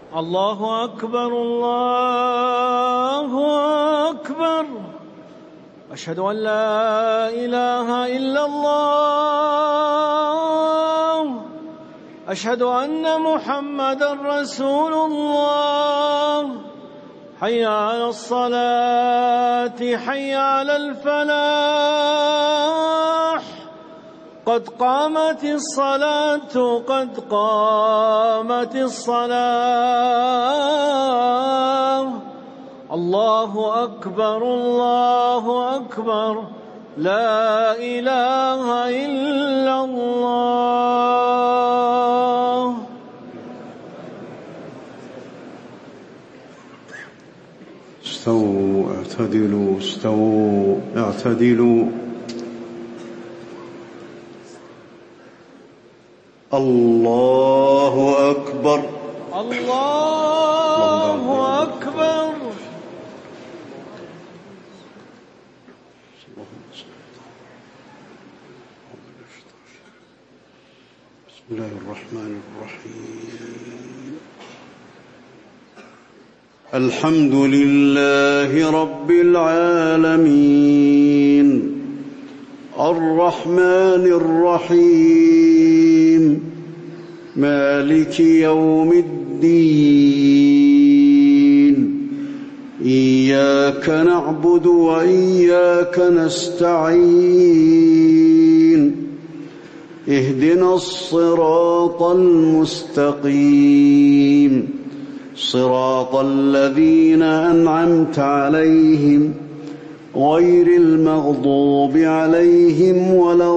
الله أكبر الله أكبر. أشهد أن لا إله إلا الله. أشهد أن محمدا رسول الله. حي على الصلاة حي على الفلاح. قد قامت الصلاة قد قامت الصلاة. الله أكبر الله أكبر. لا إله إلا الله. استووا اعتدلوا استووا اعتدلوا. الله أكبر الله أكبر. بسم الله الرحمن الرحيم. الحمد لله رب العالمين الرحمن الرحيم مالك يوم الدين. إياك نعبد وإياك نستعين. اهدنا الصراط المستقيم صراط الذين أنعمت عليهم غير المغضوب عليهم ولا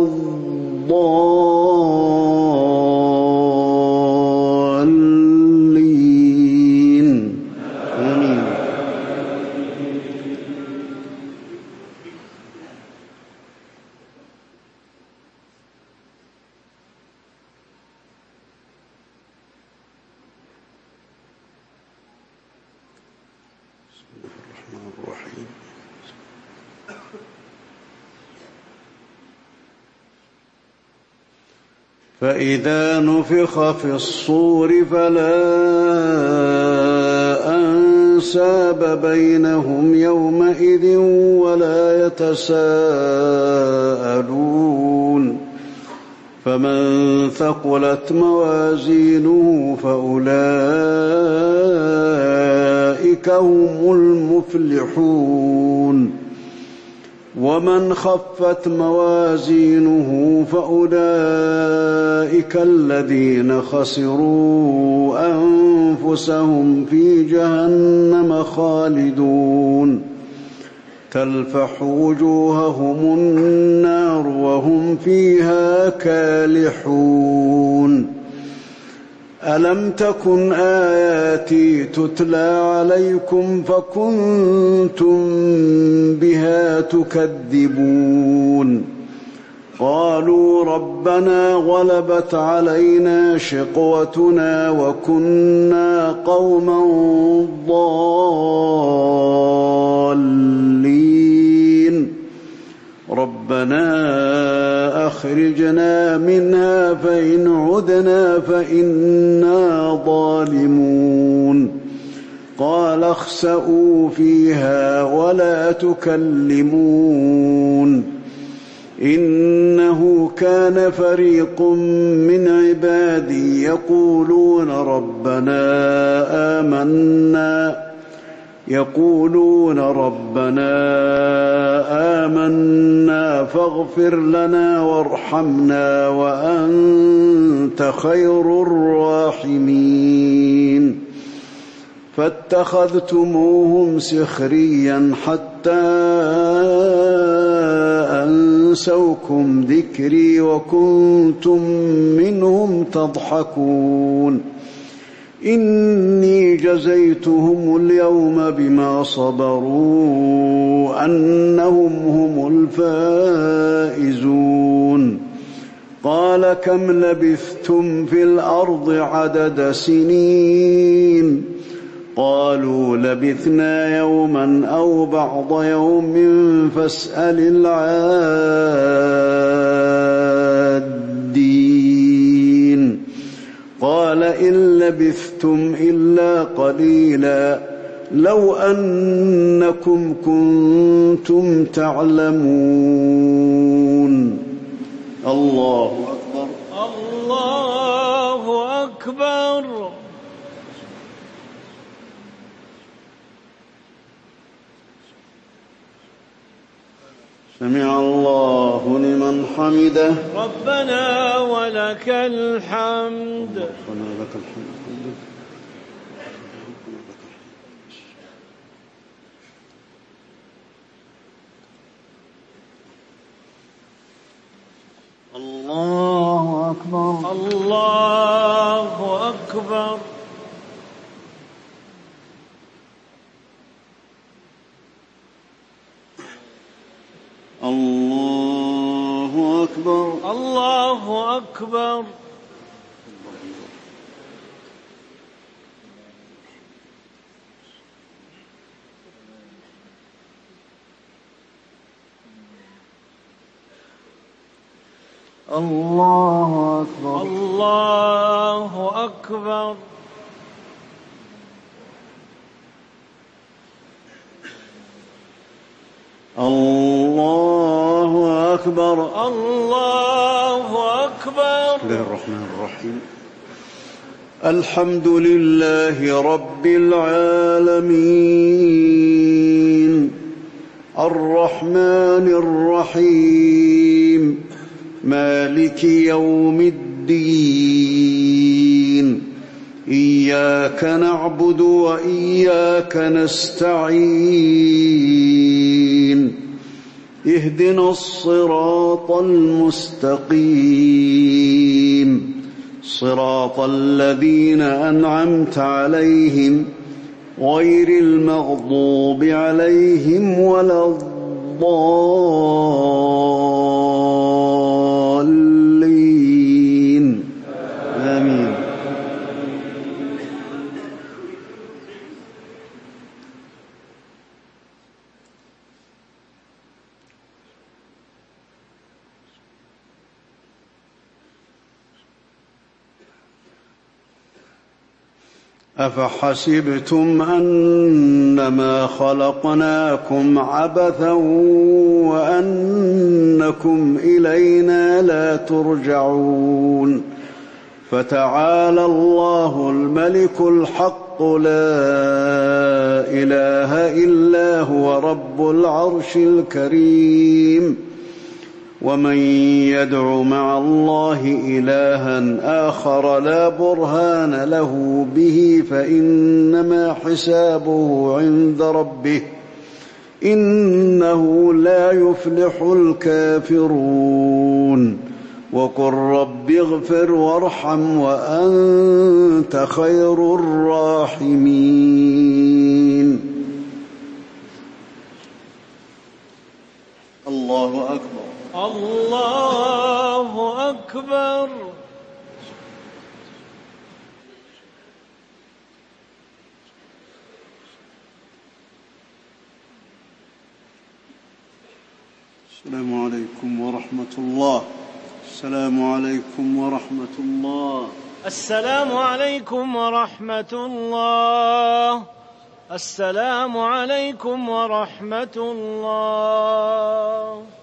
الضالين. آمين. فإذا نفخ في الصور فلا أنساب بينهم يومئذ ولا يتساءلون. فمن ثقلت موازينه فأولئك هم المفلحون. ومن خفت موازينه فأولئك الذين خسروا أنفسهم في جهنم خالدون. تلفح وجوههم النار وهم فيها كالحون. ألم تكن آياتي تتلى عليكم فكنتم بها تكذبون. قالوا ربنا غلبت علينا شقوتنا وكنا قوما ضالين. ربنا أخرجنا منها فإن عدنا فإنا ظالمون. قال اخسئوا فيها ولا تكلمون. إنه كان فريق من عبادي يقولون ربنا آمنا فاغفر لنا وارحمنا وأنت خير الراحمين. فاتخذتموهم سخريا حتى أنسوكم ذكري وكنتم منهم تضحكون. إني جزيتهم اليوم بما صبروا أنهم هم الفائزون. قال كم لبثتم في الأرض عدد سنين؟ قالوا لبثنا يوما أو بعض يوم فاسأل العادين. قال إن لبثتم إلا قليلا لو أنكم كنتم تعلمون. الله أكبر. الله أكبر. سمع الله لمن حمده. ربنا ولك الحمد. ربنا لك الحمد. الله أكبر. الله أكبر. الله أكبر. الله أكبر. الله أكبر. الله أكبر. الله أكبر. الله أكبر. بسم الله الرحمن الرحيم. الحمد لله رب العالمين الرحمن الرحيم مالك يوم الدين إياك نعبد وإياك نستعين اهدنا الصراط المستقيم صراط الذين أنعمت عليهم غير المغضوب عليهم ولا الضالين آمين. أفحسبتم أنما خلقناكم عبثا وأنكم إلينا لا ترجعون فتعالى الله الملك الحق لا إله إلا هو رب العرش الكريم ومن يدع مع الله إلها آخر لا برهان له به فإنما حسابه عند ربه إنه لا يفلح الكافرون وقل رب اغفر وارحم وأنت خير الراحمين. الله أكبر. الله أكبر. السلام عليكم ورحمة الله. السلام عليكم ورحمة الله. السلام عليكم ورحمة الله. السلام عليكم ورحمة الله.